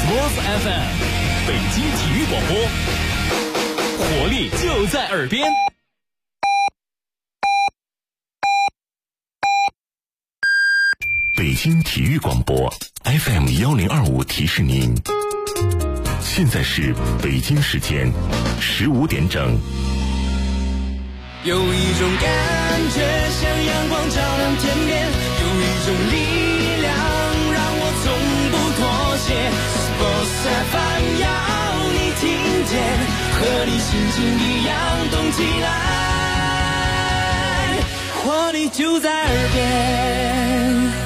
Sports FM， 北京体育广播，活力就在耳边。 北京体育广播 FM1025提示您，现在是北京时间15点整。 有一种感觉像阳光照亮天边，有一种力量让我从不妥协。Sports FM 要你听见，和你心情一样动起来，活力就在耳边。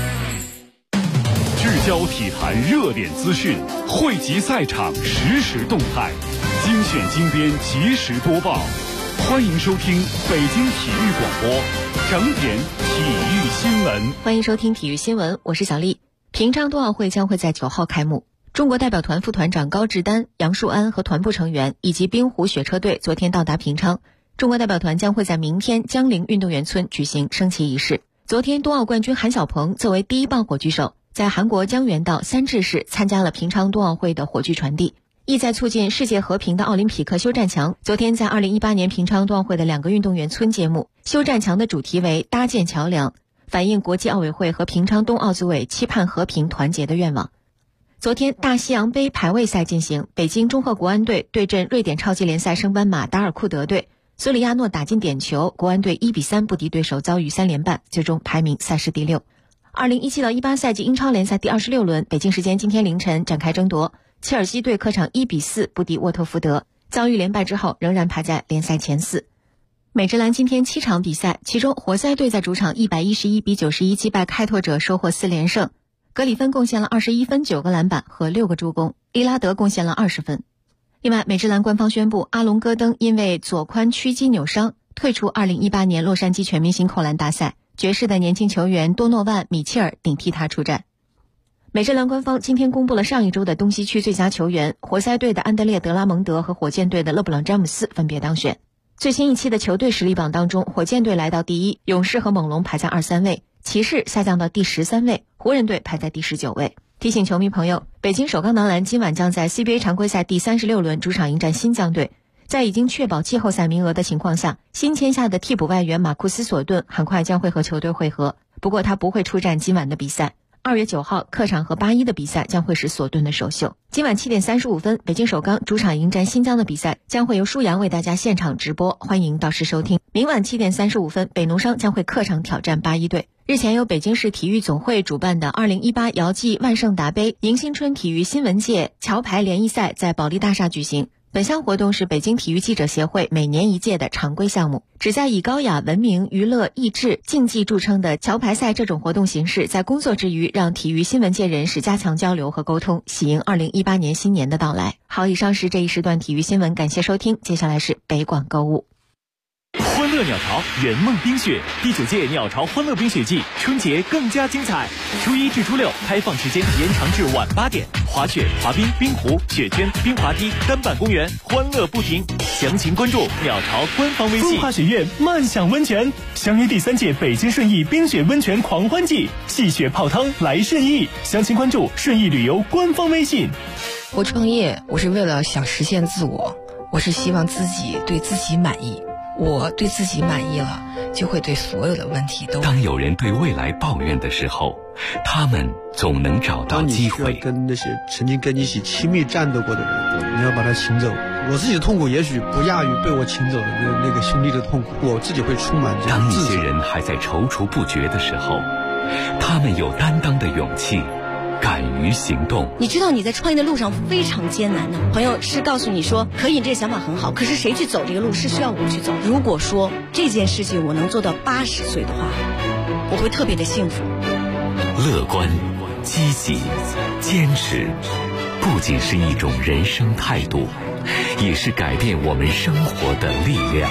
聚焦体坛热点资讯，汇集赛场实时动态，精选精编及时播报。欢迎收听北京体育广播整点体育新闻。 欢迎收听体育新闻，我是小丽。平昌冬奥会将会在9号开幕。中国代表团副团长高志丹、杨树安和团部成员以及冰壶雪车队昨天到达平昌。中国代表团将会在明天江陵运动员村举行升旗仪式。昨天冬奥冠军韩晓鹏作为第一棒火炬手，在韩国江原道三治市参加了平昌冬奥会的火炬传递。意在促进世界和平的奥林匹克休战墙昨天在2018年平昌冬奥会的2个运动员村揭幕。休战墙的主题为搭建桥梁，反映国际奥委会和平昌冬奥组委期盼和平团结的愿望。昨天大西洋杯排位赛进行，北京中赫国安队对阵瑞典超级联赛升班马达尔库德队，索里亚诺打进点球，国安队1-3不敌对手，遭遇3连败，最终排名赛事第6。2017到18赛季英超联赛第26轮，北京时间今天凌晨展开争夺。切尔西队客场1-4不敌沃特福德，遭遇连败之后仍然排在联赛前4。美职篮今天7场比赛，其中活塞队在主场111-91击败开拓者，收获4连胜。格里芬贡献了21分、9个篮板和6个助攻，利拉德贡献了20分。另外，美职篮官方宣布，阿隆戈登因为左髋屈肌扭伤退出2018年洛杉矶全明星扣篮大赛，爵士的年轻球员多诺万·米切尔顶替他出战。美职篮官方今天公布了上一周的东西区最佳球员，活塞队的安德烈·德拉蒙德和火箭队的勒布朗·詹姆斯分别当选。最新一期的球队实力榜当中，火箭队来到第1，勇士和猛龙排在2、3位，骑士下降到第13位，湖人队排在第19位。提醒球迷朋友，北京首钢男篮今晚将在 CBA 常规赛第36轮主场迎战新疆队。在已经确保季后赛名额的情况下，新签下的替补外援马库斯·索顿很快将会和球队会合，不过他不会出战今晚的比赛。2月9号客场和81的比赛将会是索顿的首秀。今晚7点35分，北京首钢主场迎战新疆的比赛将会由舒阳为大家现场直播，欢迎到时收听。明晚7点35分，北农商将会客场挑战81队。日前由北京市体育总会主办的2018姚记万圣达杯迎新春体育新闻界桥牌联谊赛在保利大厦举行。本项活动是北京体育记者协会每年一届的常规项目，旨在以高雅、文明、娱乐、益智、竞技著称的桥牌赛这种活动形式，在工作之余让体育新闻界人士加强交流和沟通，喜迎2018年新年的到来。好，以上是这一时段体育新闻，感谢收听，接下来是北广购物。 欢乐鸟巢圆梦冰雪第9届鸟巢欢乐冰雪季，春节更加精彩。初1至初6开放时间延长至晚8点，滑雪、滑冰、冰壶、雪圈、冰滑梯、单板公园，欢乐不停。详情关注鸟巢官方微信。 风华雪苑漫享温泉，相约第3届北京顺义冰雪温泉狂欢季，戏雪泡汤来顺义。详情关注顺义旅游官方微信。 我创业，我是为了想实现自我，我是希望自己对自己满意。我对自己满意了，就会对所有的问题都。 当有人对未来抱怨的时候，他们总能找到机会。 当你需要跟那些曾经跟你一起亲密战斗过的人，你要把他请走。我自己的痛苦也许不亚于被我请走的那个兄弟的痛苦，我自己会充满这种自责。 当一些人还在踌躇不决的时候，他们有担当的勇气，敢于行动。 你知道你在创业的路上非常艰难的，朋友是告诉你说可以，这个想法很好，可是谁去走这个路是需要我去走。如果说这件事情我能做到80岁的话，我会特别的幸福。 乐观、积极、坚持，不仅是一种人生态度，也是改变我们生活的力量。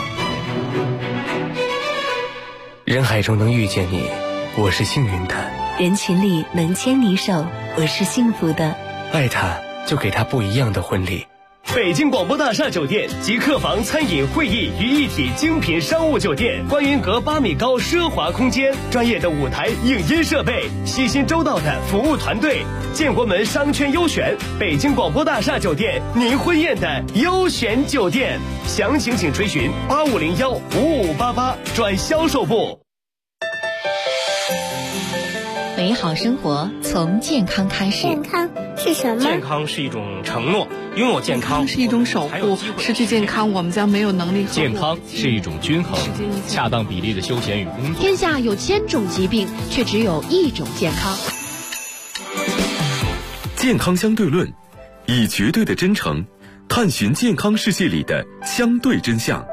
人海中能遇见你，我是幸运的。 人群里能牵你手，我是幸福的。 爱他，就给他不一样的婚礼。 北京广播大厦酒店集客房、餐饮、会议于一体精品商务酒店，观云阁8米高奢华空间，专业的舞台影音设备，细心周到的服务团队，建国门商圈优选，北京广播大厦酒店，您婚宴的优选酒店。详情请垂询8501-5588转销售部。 美好生活从健康开始。 健康是什么？ 健康是一种承诺，拥有健康是一种守护，失去健康我们将没有能力。 健康是一种均衡、恰当比例的休闲与工作。 天下有1000种疾病，却只有1种健康。 健康相对论，以绝对的真诚探寻健康世界里的相对真相。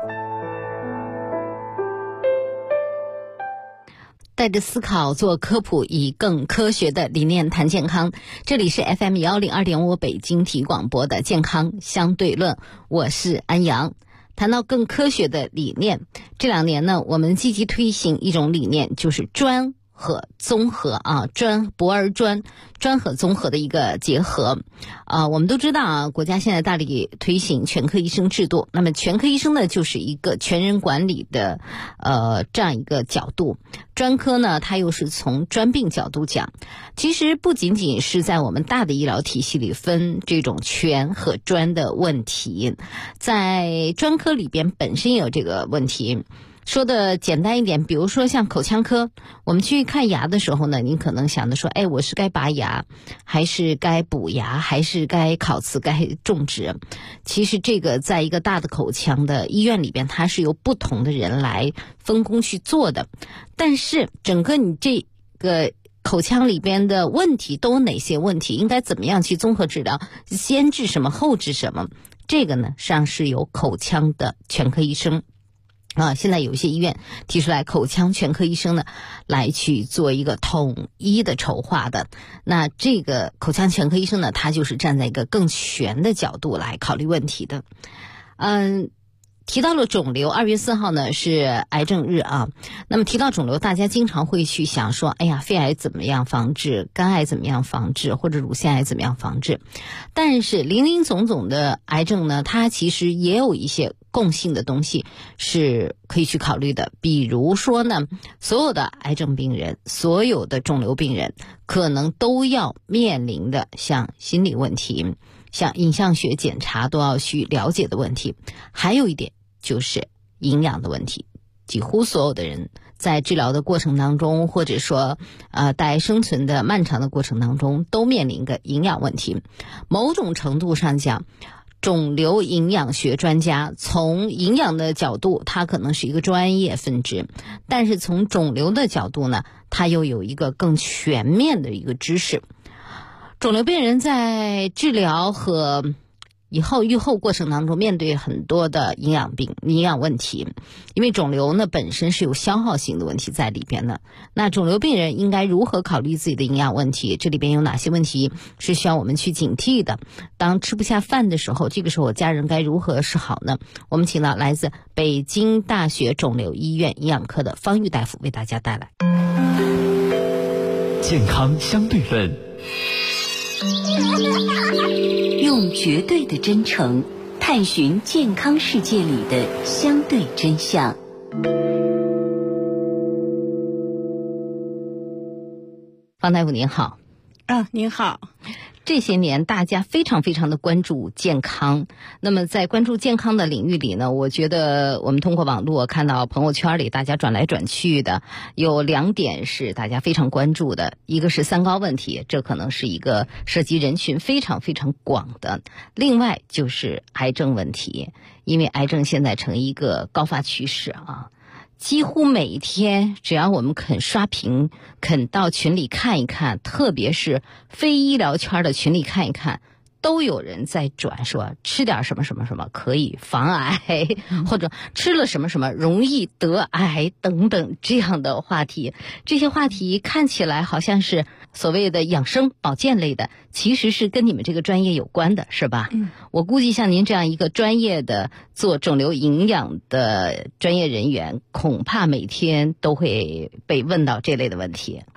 带着思考做科普，以更科学的理念谈健康。这里是 FM 102.5北京体育广播的健康相对论，我是安阳。谈到更科学的理念，这2年呢，我们积极推行一种理念，就是专和综合啊，博而专和综合的一个结合。我们都知道啊，国家现在大力推行全科医生制度。那么全科医生呢，就是一个全人管理的这样一个角度。专科呢，它又是从专病角度讲。其实不仅仅是在我们大的医疗体系里分这种全和专的问题，在专科里边本身也有这个问题。说的简单一点，比如说像口腔科，我们去看牙的时候呢，您可能想着说，我是该拔牙，还是该补牙，还是该烤瓷，该种植。其实这个在一个大的口腔的医院里边，它是由不同的人来分工去做的。但是整个你这个口腔里边的问题都有哪些问题，应该怎么样去综合治疗，先治什么后治什么，这个呢实际上是由口腔的全科医生现在有一些医院提出来口腔全科医生呢来去做一个统一的筹划的。那这个口腔全科医生呢，他就是站在一个更全的角度来考虑问题的。提到了肿瘤，2月4号呢是癌症日啊。那么提到肿瘤，大家经常会去想说，肺癌怎么样防治，肝癌怎么样防治，或者乳腺癌怎么样防治。但是林林总总的癌症呢，它其实也有一些共性的东西是可以去考虑的。比如说呢，所有的癌症病人，所有的肿瘤病人可能都要面临的像心理问题，像影像学检查都要去了解的问题。还有一点就是营养的问题，几乎所有的人在治疗的过程当中，或者说待生存的漫长的过程当中，都面临一个营养问题。某种程度上讲，肿瘤营养学专家从营养的角度，它可能是一个专业分支，但是从肿瘤的角度呢，它又有一个更全面的一个知识。肿瘤病人在治疗和以后预后过程当中面对很多的营养问题，因为肿瘤呢本身是有消耗性的问题在里边的。那肿瘤病人应该如何考虑自己的营养问题？这里边有哪些问题是需要我们去警惕的？当吃不下饭的时候，这个时候家人该如何是好呢？我们请到来自北京大学肿瘤医院营养科的方玉大夫为大家带来健康相对论。 用绝对的真诚探寻健康世界里的相对真相。 方大夫您好。 您好。 这些年大家非常非常的关注健康，那么在关注健康的领域里呢，我觉得我们通过网络看到朋友圈里大家转来转去的有2点是大家非常关注的。一个是3高问题，这可能是一个涉及人群非常非常广的。另外就是癌症问题，因为癌症现在成一个高发趋势啊。几乎每一天只要我们肯刷屏，肯到群里看一看，特别是非医疗圈的群里看一看，都有人在转说吃点什么什么什么可以防癌，或者吃了什么什么容易得癌等等这样的话题。这些话题看起来好像是所谓的养生保健类的，其实是跟你们这个专业有关的，是吧？我估计像您这样一个专业的做肿瘤营养的专业人员，恐怕每天都会被问到这类的问题。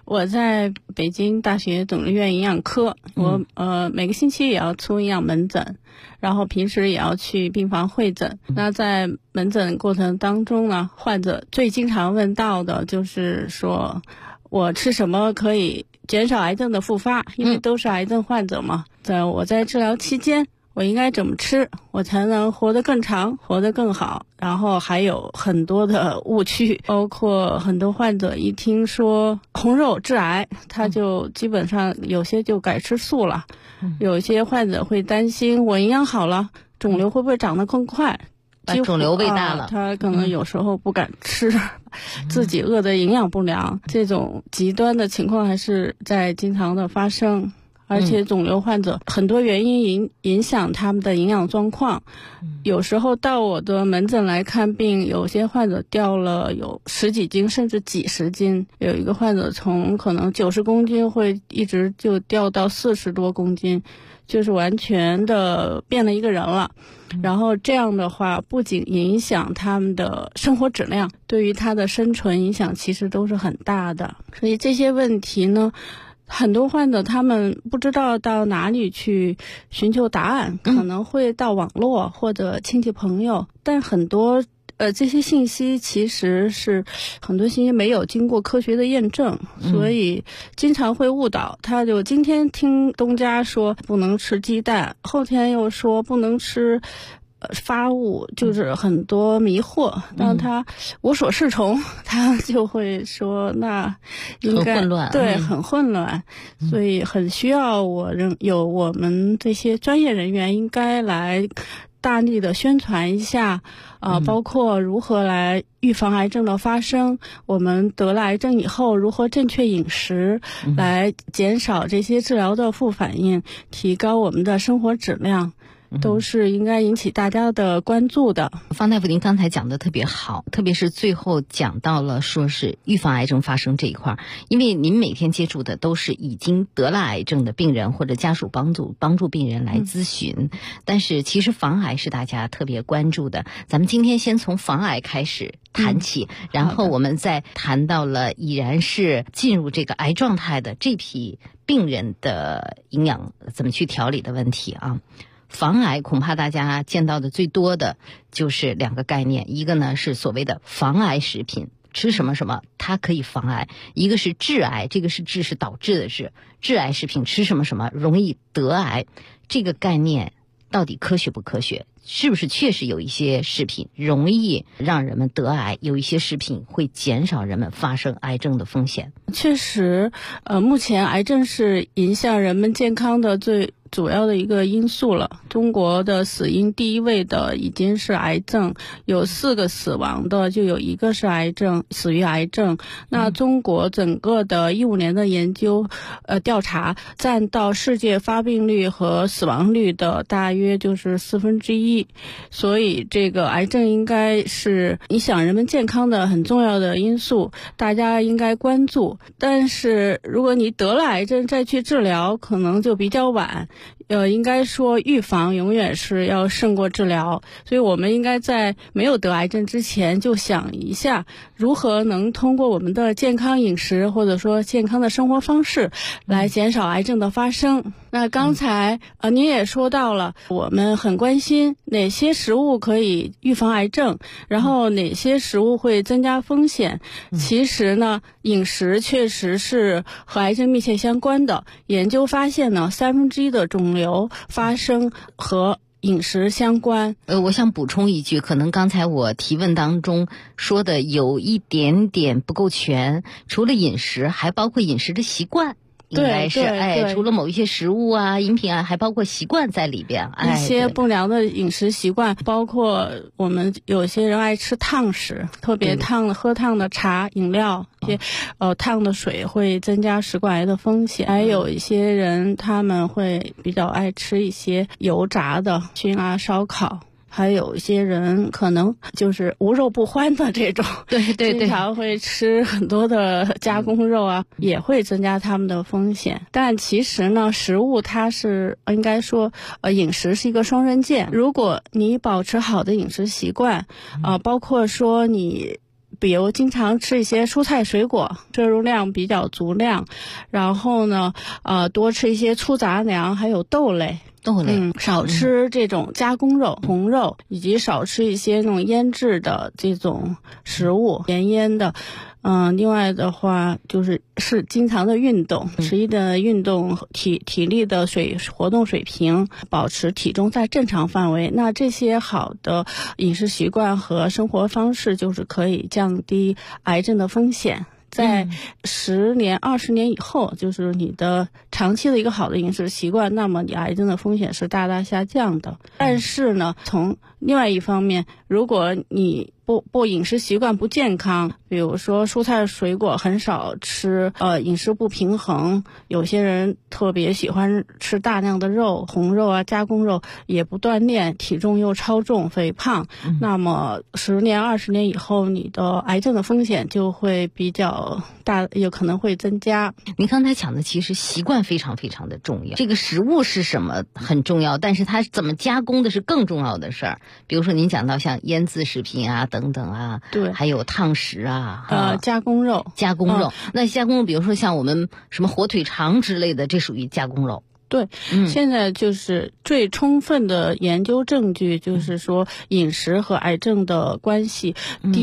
我在北京大学肿瘤院营养科，我每个星期也要出营养门诊，然后平时也要去病房会诊。那在门诊过程当中呢，患者最经常问到的就是说，我吃什么可以减少癌症的复发？因为都是癌症患者嘛。我在治疗期间，我应该怎么吃，我才能活得更长，活得更好？然后还有很多的误区，包括很多患者一听说红肉致癌，他就基本上有些就改吃素了。有些患者会担心，我营养好了，肿瘤会不会长得更快？ 把肿瘤喂大了， 他可能有时候不敢吃，自己饿得营养不良，这种极端的情况还是在经常的发生。而且肿瘤患者很多原因影响他们的营养状况，有时候到我的门诊来看病，有些患者掉了有10几斤甚至几十斤，有一个患者从可能90公斤会一直就掉到40多公斤，就是完全的变了一个人了。然后这样的话不仅影响他们的生活质量，对于他的生存影响其实都是很大的。所以这些问题呢，很多患者他们不知道到哪里去寻求答案，可能会到网络或者亲戚朋友，但很多这些信息其实是很多信息没有经过科学的验证，所以经常会误导。他就今天听东家说不能吃鸡蛋，后天又说不能吃发物，就是很多迷惑。当他无所适从，他就会说那应该很混乱， 对，很混乱。所以很需要有我们这些专业人员应该来大力的宣传一下，包括如何来预防癌症的发生，我们得了癌症以后如何正确饮食，来减少这些治疗的副反应，提高我们的生活质量，都是应该引起大家的关注的。 方大夫，您刚才讲的特别好，特别是最后讲到了说是预防癌症发生这一块，因为您每天接触的都是已经得了癌症的病人或者家属帮助病人来咨询，但是其实防癌是大家特别关注的。咱们今天先从防癌开始谈起，然后我们再谈到了已然是进入这个癌状态的这批病人的营养怎么去调理的问题啊。防癌恐怕大家见到的最多的就是2个概念，一个呢是所谓的防癌食品，吃什么什么它可以防癌；一个是致癌，这个是致是导致的致，致癌食品吃什么什么容易得癌。这个概念到底科学不科学？是不是确实有一些食品容易让人们得癌，有一些食品会减少人们发生癌症的风险？ 确实，目前癌症是影响人们健康的最主要的一个因素了。中国的死因第1位的已经是癌症，有4个死亡的就有1个是癌症，死于癌症。那中国整个的15年的研究调查，占到世界发病率和死亡率的大约就是1/4，所以这个癌症应该是影响人们健康的很重要的因素，大家应该关注。但是如果你得了癌症再去治疗，可能就比较晚。应该说预防永远是要胜过治疗，所以我们应该在没有得癌症之前就想一下，如何能通过我们的健康饮食或者说健康的生活方式来减少癌症的发生。那刚才您也说到了，我们很关心哪些食物可以预防癌症，然后哪些食物会增加风险。其实呢，饮食确实是和癌症密切相关的。研究发现呢，1/3的肿瘤发生和饮食相关。 我想补充一句，可能刚才我提问当中说的有一点点不够全，除了饮食还包括饮食的习惯。应该是除了某一些食物啊、饮品啊，还包括习惯在里边。 一些不良的饮食习惯，包括我们有些人爱吃烫食，特别烫的喝烫的茶、饮料，一些烫的水会增加食管癌的风险。还有一些人他们会比较爱吃一些油炸的熏啊、烧烤。还有一些人可能就是无肉不欢的这种， 对， 经常会吃很多的加工肉啊，也会增加他们的风险。但其实呢，食物它是应该说，饮食是一个双刃剑。如果你保持好的饮食习惯，包括说你比如经常吃一些蔬菜水果，摄入量比较足量，然后呢多吃一些粗杂粮还有豆类，少吃这种加工肉、红肉，以及少吃一些那种腌制的这种食物，盐腌的。另外的话就是经常的运动，持续的运动，体力的活动水平，保持体重在正常范围。那这些好的饮食习惯和生活方式，就是可以降低癌症的风险。在10年、20年以后，就是你的长期的一个好的饮食习惯，那么你癌症的风险是大大下降的。但是呢，从另外一方面，如果你不饮食习惯不健康，比如说蔬菜水果很少吃，饮食不平衡，有些人特别喜欢吃大量的肉，红肉啊、加工肉，也不锻炼，体重又超重、肥胖，那么10年、20年以后，你的癌症的风险就会比较大，有可能会增加。 您刚才讲的其实习惯非常非常的重要，这个食物是什么很重要，但是它怎么加工的是更重要的事儿。比如说您讲到像腌制食品啊等等啊， 对， 还有烫食啊， 加工肉， 那加工肉，比如说像我们什么火腿肠之类的，这属于加工肉。 对，现在就是最充分的研究证据，就是说饮食和癌症的关系，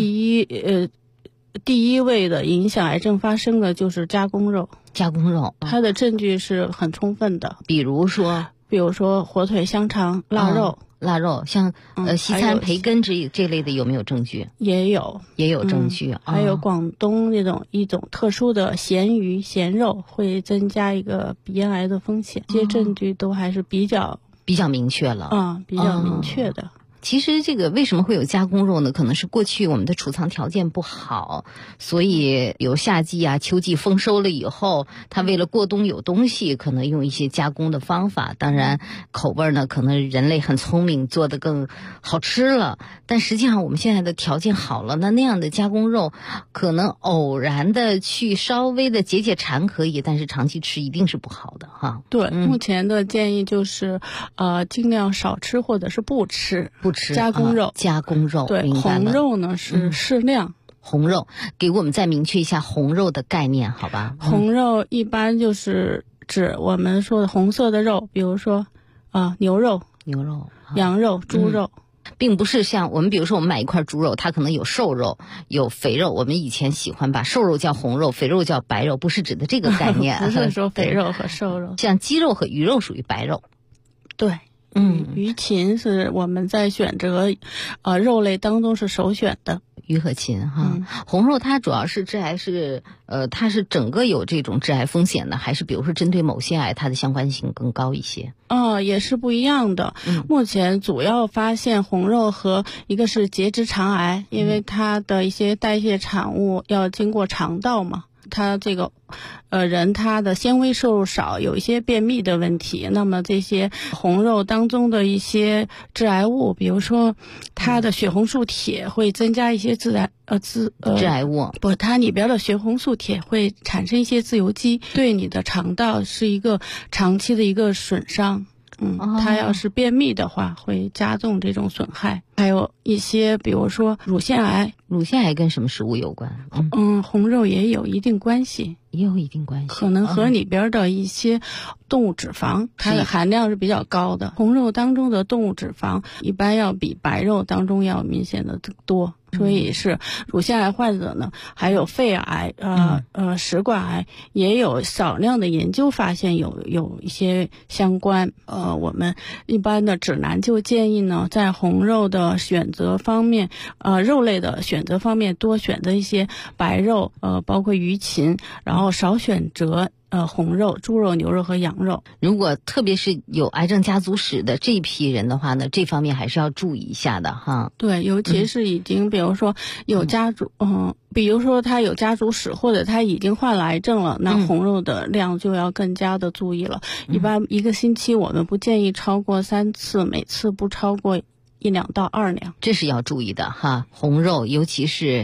第一位的影响癌症发生的就是加工肉，它的证据是很充分的。 比如说火腿、香肠、腊肉，像西餐培根这类的有没有证据？ 也有证据。 还有广东一种特殊的咸鱼、咸肉会增加一个鼻咽癌的风险，这些证据都还是比较明确了。 比较明确的。 其实这个为什么会有加工肉呢？可能是过去我们的储藏条件不好，所以有夏季啊、秋季丰收了以后，它为了过冬有东西，可能用一些加工的方法。当然口味呢，可能人类很聪明，做得更好吃了。但实际上我们现在的条件好了，那样的加工肉可能偶然的去稍微的解馋可以，但是长期吃一定是不好的哈。 对，目前的建议就是尽量少吃或者是不吃加工肉。 对， 红肉呢是适量。 红肉，给我们再明确一下红肉的概念，好吧？ 红肉一般就是指我们说的红色的肉，比如说牛肉、羊肉、猪肉。 并不是像我们比如说我们买一块猪肉，它可能有瘦肉有肥肉，我们以前喜欢把瘦肉叫红肉，肥肉叫白肉，不是指的这个概念。 不是说肥肉和瘦肉。 像鸡肉和鱼肉属于白肉。 对，鱼禽是我们在选择肉类当中是首选的。 鱼和禽哈，红肉它主要是致癌它是整个有这种致癌风险的，还是比如说针对某些癌它的相关性更高一些？ 也是不一样的。目前主要发现红肉和一个是结直肠癌，因为它的一些代谢产物要经过肠道嘛。它这个人他的纤维摄入少，有一些便秘的问题，那么这些红肉当中的一些致癌物，比如说它的血红素铁会增加一些致癌物， 它里边的血红素铁会产生一些自由基，对你的肠道是一个长期的一个损伤。它要是便秘的话，会加重这种损害。还有一些，比如说乳腺癌跟什么食物有关？ 红肉也有一定关系，可能和里边的一些动物脂肪，它的含量是比较高的。红肉当中的动物脂肪一般要比白肉当中要明显的多。所以是乳腺癌患者呢，还有肺癌、食管癌，也有少量的研究发现有一些相关。我们一般的指南就建议呢，在红肉的选择方面，肉类的选择方面多选择一些白肉，包括鱼禽，然后少选择红肉、猪肉、牛肉和羊肉。 如果特别是有癌症家族史的这一批人的话呢，这方面还是要注意一下的哈。 对，尤其是已经比如说有家族，比如说他有家族史，或者他已经患了癌症了，那红肉的量就要更加的注意了。一般一个星期我们不建议超过3次，每次不超过1两到2两， 这是要注意的哈。红肉尤其是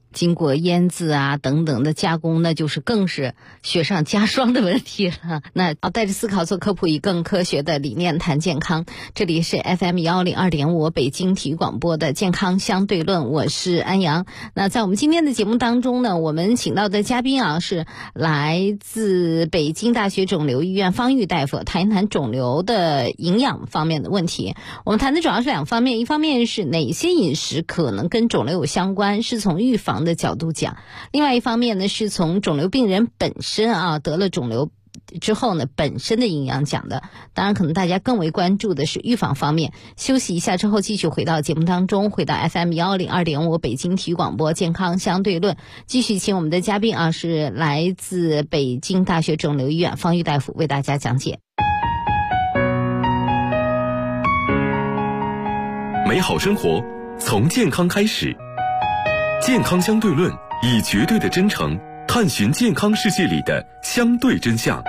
经过腌制啊等等的加工，那就是更是雪上加霜的问题了。那带着思考做科普，以更科学的理念谈健康。这里是 FM102.5 北京体育广播的健康相对论，我是安阳。那在我们今天的节目当中呢，我们请到的嘉宾啊是来自北京大学肿瘤医院方玉大夫，谈一谈肿瘤的营养方面的问题。我们谈的主要是两方面，一方面是哪些饮食可能跟肿瘤有相关，是从预防的角度讲；另外一方面呢，是从肿瘤病人本身啊得了肿瘤之后呢本身的营养讲的。当然可能大家更为关注的是预防方面。休息一下之后继续回到节目当中，回到 FM102.5 北京体育广播健康相对论，继续请我们的嘉宾啊是来自北京大学肿瘤医院方玉大夫为大家讲解。 美好生活从健康开始，健康相对论以绝对的真诚探寻健康世界里的相对真相。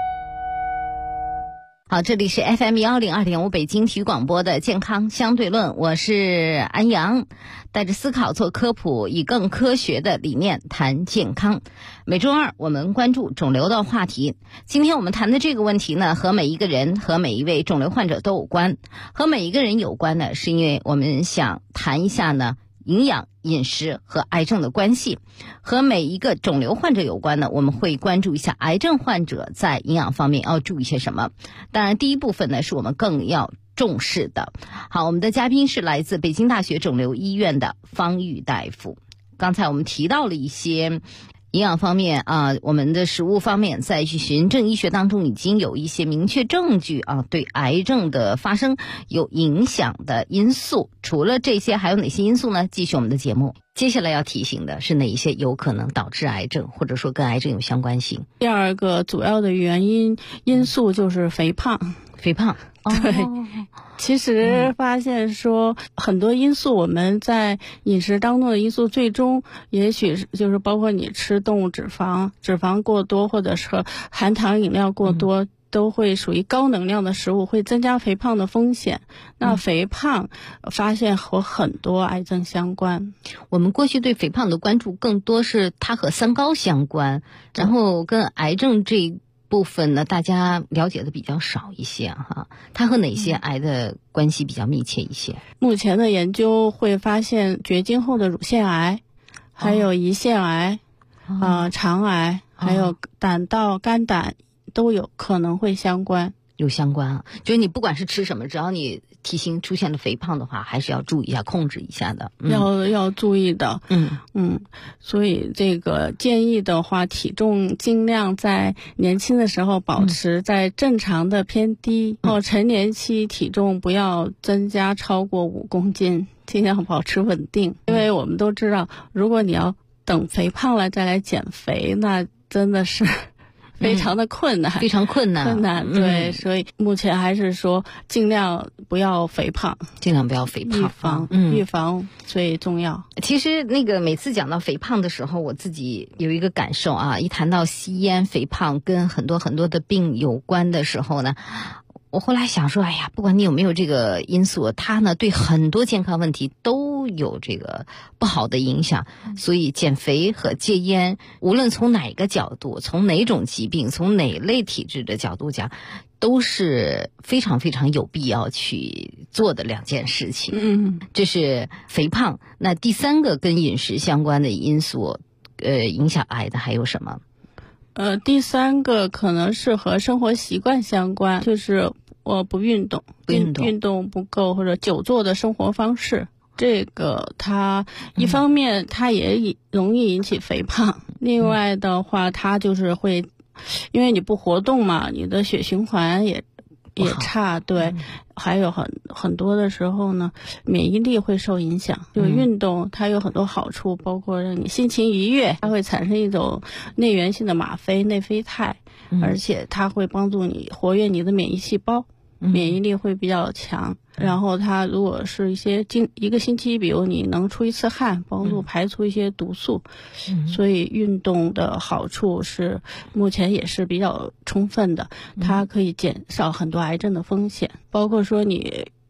好，这里是 FM102.5 北京体育广播的健康相对论，我是安阳，带着思考做科普，以更科学的理念谈健康。每周二我们关注肿瘤的话题，今天我们谈的这个问题呢，和每一个人和每一位肿瘤患者都有关。和每一个人有关呢，是因为我们想谈一下呢营养饮食和癌症的关系。和每一个肿瘤患者有关呢，我们会关注一下癌症患者在营养方面要注意些什么。当然第一部分呢是我们更要重视的。好，我们的嘉宾是来自北京大学肿瘤医院的方玉大夫。刚才我们提到了一些营养方面啊，我们的食物方面，在循证医学当中已经有一些明确证据啊，对癌症的发生有影响的因素。除了这些，还有哪些因素呢？继续我们的节目。接下来要提醒的是哪一些有可能导致癌症，或者说跟癌症有相关性？ 第二个主要的因素就是肥胖。 肥胖， 对，其实发现说很多因素，我们在饮食当中的因素，最终也许就是包括你吃动物脂肪过多，或者是含糖饮料过多，都会属于高能量的食物，会增加肥胖的风险。那肥胖发现和很多癌症相关。 我们过去对肥胖的关注更多是它和三高相关，然后跟癌症这部分呢，大家了解的比较少一些哈。它和哪些癌的关系比较密切一些？ 目前的研究会发现，绝经后的乳腺癌，还有胰腺癌，肠癌，还有胆道、肝胆都有可能会相关。 有相关啊，就是你不管是吃什么，只要你体型出现了肥胖的话，还是要注意一下，控制一下的。 要注意的。所以这个建议的话，体重尽量在年轻的时候保持在正常的偏低，然后成年期体重不要增加超过5公斤，尽量保持稳定。因为我们都知道，如果你要等肥胖了再来减肥，那真的是非常的困难， 非常困难。 对，所以目前还是说尽量不要肥胖，预防最重要。 其实那个每次讲到肥胖的时候，我自己有一个感受啊，一谈到吸烟、肥胖跟很多的病有关的时候呢，我后来想说，哎呀，不管你有没有这个因素，它呢对很多健康问题都有这个不好的影响。所以减肥和戒烟，无论从哪个角度，从哪种疾病，从哪类体质的角度讲，都是非常非常有必要去做的两件事情。这是肥胖。那第三个跟饮食相关的因素，影响癌的还有什么？ 第三个可能是和生活习惯相关，就是我不运动，运动不够，或者久坐的生活方式。这个它一方面它也容易引起肥胖，另外的话它就是会，因为你不活动嘛，你的血循环也差，对，还有很多的时候呢，免疫力会受影响。就运动它有很多好处，包括让你心情愉悦，它会产生一种内源性的吗啡、内啡肽，而且它会帮助你活跃你的免疫细胞，免疫力会比较强。然后它如果是一个星期，比如你能出一次汗，帮助排出一些毒素。所以运动的好处是目前也是比较充分的，它可以减少很多癌症的风险。包括说你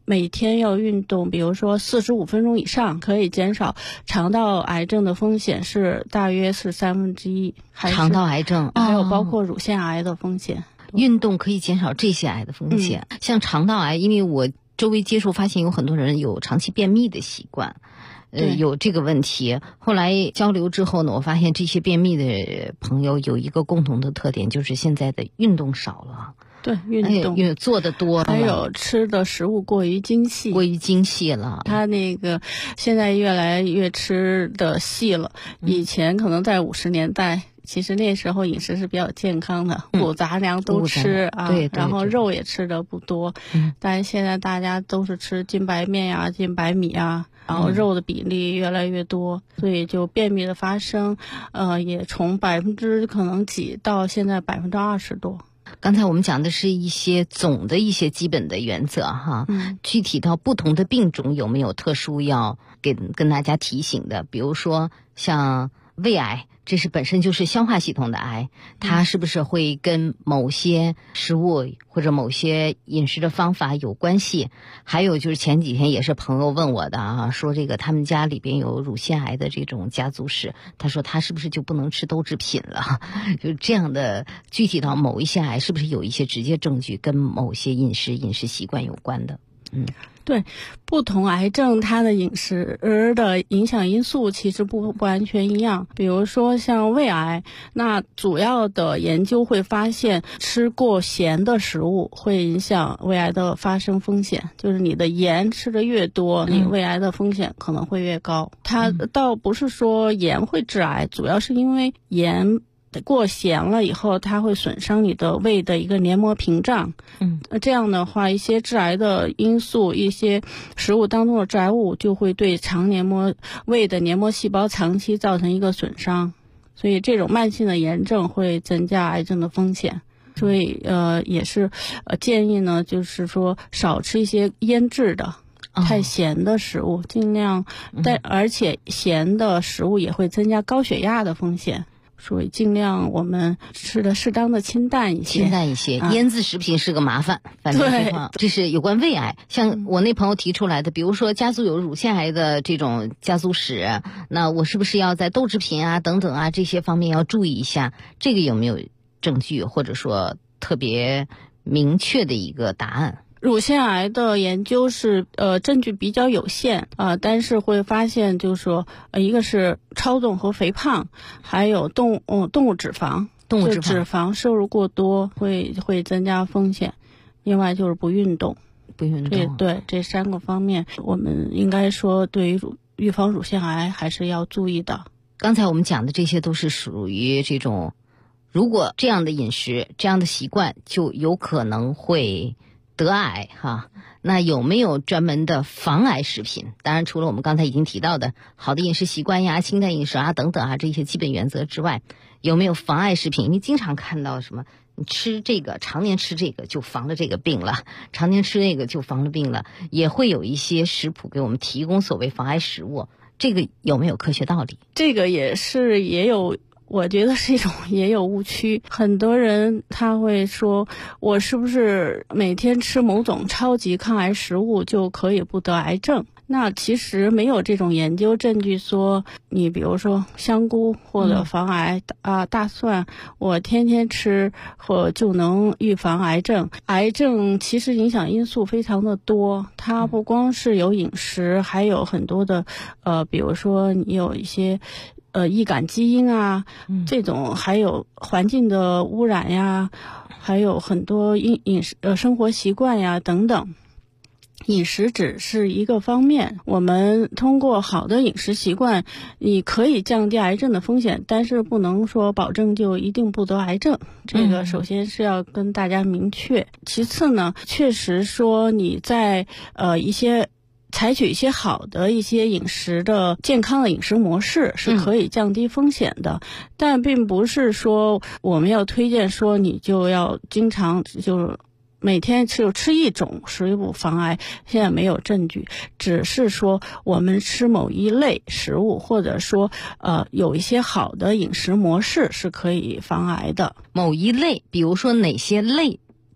每天要运动，比如说45分钟以上，可以减少肠道癌症的风险是大约是1/3。 肠道癌症还有包括乳腺癌的风险。 运动可以减少这些癌的风险。像肠道癌，因为我周围接触发现有很多人有长期便秘的习惯。有这个问题，后来交流之后呢，我发现这些便秘的朋友有一个共同的特点，就是现在的运动少了。 对，运动做的多了， 还有吃的食物过于精细了。 他那个现在越来越吃的细了，以前可能在50年代。其实那时候饮食是比较健康的，谷杂粮都吃啊， 对， 然后肉也吃的不多。但是现在大家都是吃精白面呀、精白米啊，然后肉的比例越来越多，所以就便秘的发生，也从%可能几到现在20%多。 刚才我们讲的是一些总的一些基本的原则哈，具体到不同的病种有没有特殊要跟大家提醒的？比如说像胃癌，这是本身就是消化系统的癌，它是不是会跟某些食物或者某些饮食的方法有关系？还有就是前几天也是朋友问我的啊，说这个他们家里边有乳腺癌的这种家族史，他说他是不是就不能吃豆制品了？就这样的，具体到某一些癌是不是有一些直接证据跟某些饮食习惯有关的？ 对，不同癌症它的饮食的影响因素其实不完全一样。比如说像胃癌，那主要的研究会发现吃过咸的食物会影响胃癌的发生风险，就是你的盐吃的越多，你胃癌的风险可能会越高。它倒不是说盐会致癌，主要是因为盐过咸了以后，它会损伤你的胃的一个黏膜屏障。这样的话，一些致癌的因素，一些食物当中的致癌物就会对胃的黏膜细胞长期造成一个损伤，所以这种慢性的炎症会增加癌症的风险。所以也是建议呢，就是说少吃一些腌制的太咸的食物，尽量而且咸的食物也会增加高血压的风险。所以尽量我们吃的适当的清淡一些。 腌制食品是个麻烦，反正情况这是有关胃癌。像我那朋友提出来的，比如说家族有乳腺癌的这种家族史，那我是不是要在豆制品啊等等啊这些方面要注意一下？这个有没有证据或者说特别明确的一个答案？ 乳腺癌的研究是证据比较有限但是会发现就是说一个是超重和肥胖，还有动物脂肪脂肪摄入过多会增加风险，另外就是不运动。对这3个方面，我们应该说对于预防乳腺癌还是要注意的。 刚才我们讲的这些都是属于这种，如果这样的饮食这样的习惯就有可能会得癌哈，那有没有专门的防癌食品？当然除了我们刚才已经提到的好的饮食习惯呀、清淡饮食啊等等啊这些基本原则之外，有没有防癌食品？你经常看到什么你吃这个常年吃这个就防了这个病了，常年吃那个就防了病了，也会有一些食谱给我们提供所谓防癌食物，这个有没有科学道理？ 这个也有，我觉得是一种也有误区。很多人他会说，我是不是每天吃某种超级抗癌食物就可以不得癌症？那其实没有这种研究证据说，你比如说香菇或者防癌大蒜，我天天吃或就能预防癌症。癌症其实影响因素非常的多，它不光是有饮食，还有很多的比如说你有一些易感基因啊，这种还有环境的污染呀，还有很多饮食生活习惯呀等等。饮食只是一个方面，我们通过好的饮食习惯，你可以降低癌症的风险，但是不能说保证就一定不得癌症。这个首先是要跟大家明确。其次呢，确实说你在采取一些好的一些饮食的健康的饮食模式是可以降低风险的，但并不是说我们要推荐说你就要经常就是每天吃一种食物防癌，现在没有证据，只是说我们吃某一类食物，或者说有一些好的饮食模式是可以防癌的。 某一类，比如说哪些类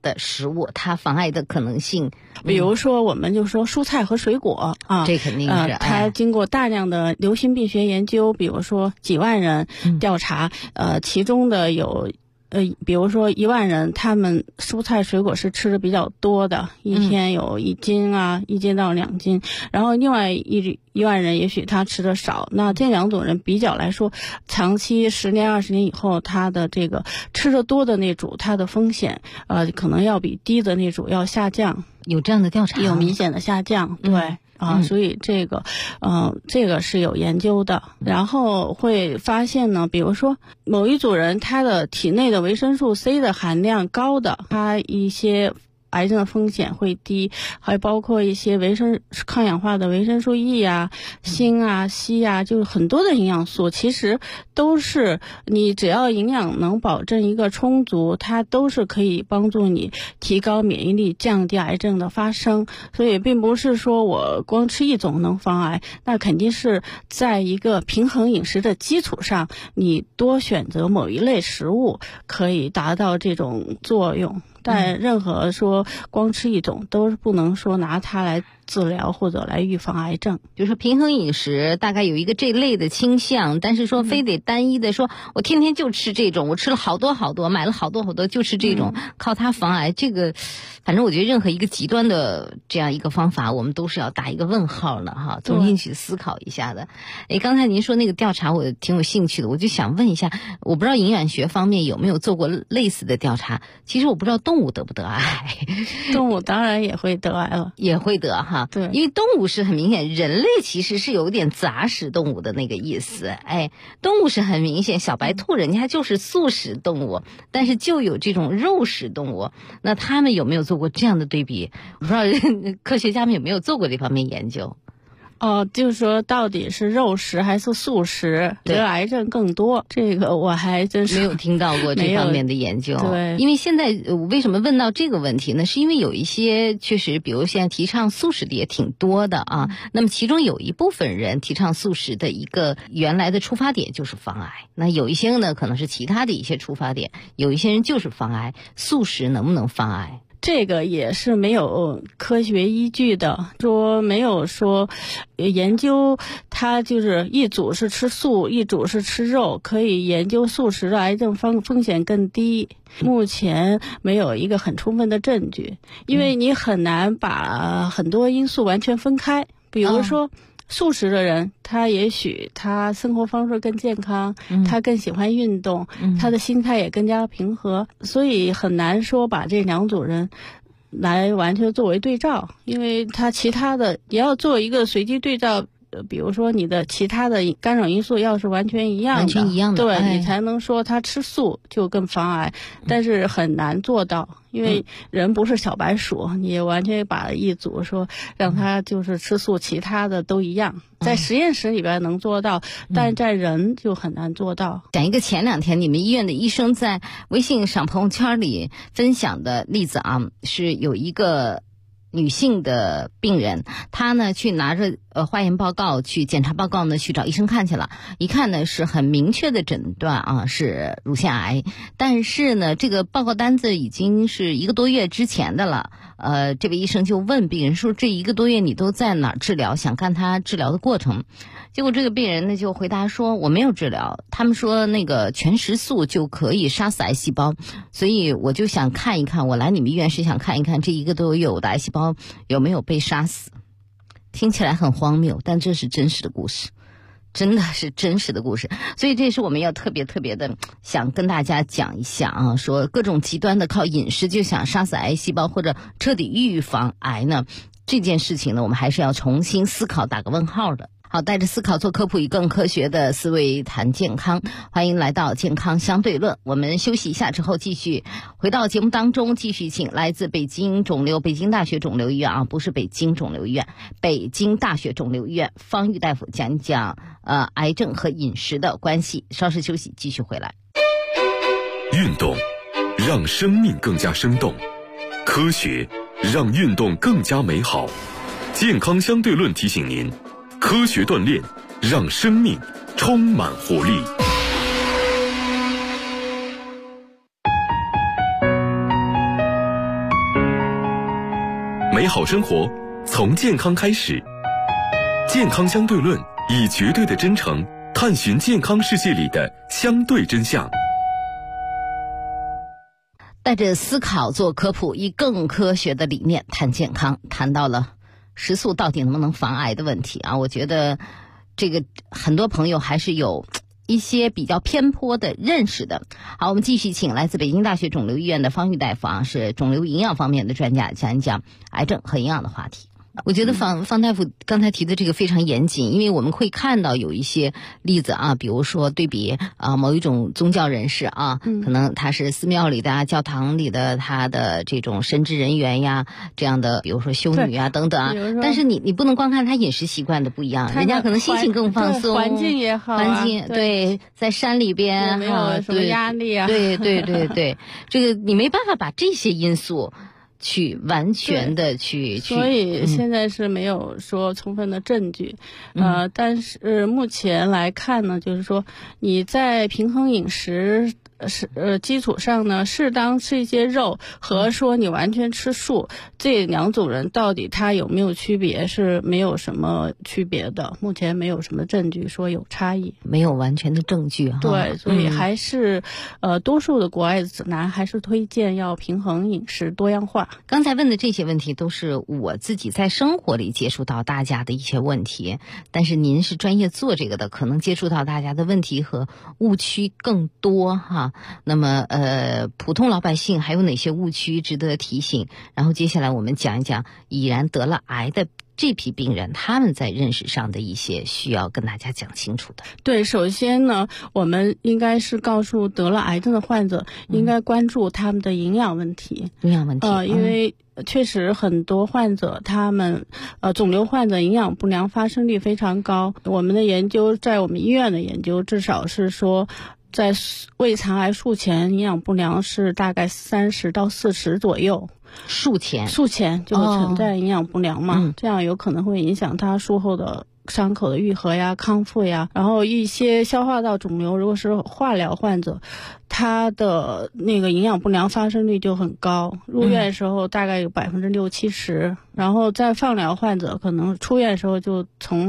的食物，它妨碍的可能性， 比如说我们就说蔬菜和水果啊， 这肯定是它经过大量的流行病学研究，比如说几万人调查，其中的有比如说1万人，他们蔬菜水果是吃的比较多的，一天有1斤啊，1斤到2斤，然后另外1万人也许他吃的少，那这2种人比较来说，长期10年20年以后，他的这个吃的多的那组，他的风险可能要比低的那组要下降， 有这样的调查， 有明显的下降，对。所以这个是有研究的，然后会发现呢，比如说某一组人他的体内的维生素 C 的含量高的，他一些癌症的风险会低，还包括一些抗氧化的维生素 E 啊、锌啊、硒啊，就是很多的营养素，其实都是你只要营养能保证一个充足，它都是可以帮助你提高免疫力，降低癌症的发生。所以并不是说我光吃一种能防癌，那肯定是在一个平衡饮食的基础上，你多选择某一类食物可以达到这种作用。但任何说光吃一种都是不能说拿它来治疗或者来预防癌症。 就是平衡饮食大概有一个这类的倾向，但是说非得单一的说我天天就吃这种，我吃了好多好多，买了好多好多就吃这种，靠它防癌，这个反正我觉得任何一个极端的这样一个方法我们都是要打一个问号的哈，重新去思考一下的。刚才您说那个调查我挺有兴趣的，我就想问一下，我不知道营养学方面有没有做过类似的调查，其实我不知道动物得不得癌。 动物当然也会得癌了， 也会得哈。对，因为动物是很明显，人类其实是有点杂食动物的那个意思。动物是很明显，小白兔人家就是素食动物，但是就有这种肉食动物。那他们有没有做过这样的对比？不知道科学家们有没有做过这方面研究？ 就是说到底是肉食还是素食得癌症更多，这个我还真是没有听到过这方面的研究。 对， 因为现在我为什么问到这个问题呢？是因为有一些确实比如现在提倡素食的也挺多的啊，那么其中有一部分人提倡素食的一个原来的出发点就是防癌，那有一些呢可能是其他的一些出发点，有一些人就是防癌。素食能不能防癌？ 这个也是没有科学依据的，说没有说研究它就是一组是吃素一组是吃肉，可以研究素食的癌症风险更低，目前没有一个很充分的证据，因为你很难把很多因素完全分开，比如说素食的人，他也许他生活方式更健康，他更喜欢运动，他的心态也更加平和，所以很难说把这2组人来完全作为对照，因为他其他的也要做一个随机对照，比如说你的其他的干扰因素要是完全一样的，对，你才能说他吃素就更防癌，但是很难做到，因为人不是小白鼠，你完全把一组说让他就是吃素，其他的都一样，在实验室里边能做到，但在人就很难做到。 讲一个前2天你们医院的医生在微信上朋友圈里分享的例子啊，是有一个女性的病人，她呢去拿着化验报告去检查报告呢去找医生看去了，一看呢是很明确的诊断啊，是乳腺癌，但是呢这个报告单子已经是1个多月之前的了。这位医生就问病人说，这1个多月你都在哪儿治疗，想看他治疗的过程。结果这个病人呢就回答说，我没有治疗，他们说那个全食素就可以杀死癌细胞，所以我就想看一看，我来你们医院是想看一看这1个多月我的癌细胞有没有被杀死。听起来很荒谬，但这是真实的故事，真的是真实的故事。所以这是我们要特别的想跟大家讲一下啊，说各种极端的靠饮食就想杀死癌细胞或者彻底预防癌呢，这件事情呢我们还是要重新思考，打个问号的。好，带着思考做科普，以更科学的思维谈健康，欢迎来到健康相对论。我们休息一下之后继续回到节目当中，继续请来自北京大学肿瘤医院啊，不是北京肿瘤医院，北京大学肿瘤医院方玉大夫讲讲癌症和饮食的关系。稍事休息，继续回来。 运动让生命更加生动，科学让运动更加美好。健康相对论提醒您，科学锻炼让生命充满活力。 美好生活从健康开始。健康相对论，以绝对的真诚探寻健康世界里的相对真相。 带着思考做科普，以更科学的理念谈健康，谈到了食素到底能不能防癌的问题啊。我觉得这个很多朋友还是有一些比较偏颇的认识的。好，我们继续请来自北京大学肿瘤医院的方玉大夫啊，是肿瘤营养方面的专家，讲一讲癌症和营养的话题。我觉得方大夫刚才提的这个非常严谨，因为我们会看到有一些例子啊，比如说对比某一种宗教人士啊，可能他是寺庙里的啊、教堂里的他的这种神职人员呀，这样的比如说修女啊等等啊，但是你不能光看他饮食习惯的不一样，人家可能心情更放松， 环境也好， 环境对，在山里边没有什么压力啊， 对，这个你没办法把这些因素去完全的去， 所以现在是没有说充分的证据，但是目前来看呢，就是说你在平衡饮食基础上呢，适当吃一些肉和说你完全吃素，这两种人到底他有没有区别，是没有什么区别的，目前没有什么证据说有差异， 没有完全的证据哈。 对，所以还是多数的国外指南还是推荐要平衡饮食多样化。 刚才问的这些问题都是我自己在生活里接触到大家的一些问题，但是您是专业做这个的，可能接触到大家的问题和误区更多哈。那么普通老百姓还有哪些误区值得提醒？然后接下来我们讲一讲已然得了癌的这批病人，他们在认识上的一些需要跟大家讲清楚的。 对，首先呢，我们应该是告诉得了癌症的患者，应该关注他们的营养问题。 营养问题， 因为确实很多患者他们肿瘤患者营养不良发生率非常高。我们的研究，在我们医院的研究，至少是说在胃肠癌术前营养不良是大概30到40左右。 术前就会存在营养不良嘛，这样有可能会影响他术后的伤口的愈合呀、康复呀。然后一些消化道肿瘤，如果是化疗患者，他的那个营养不良发生率就很高，入院的时候大概有60-70%，然后在放疗患者可能出院的时候就从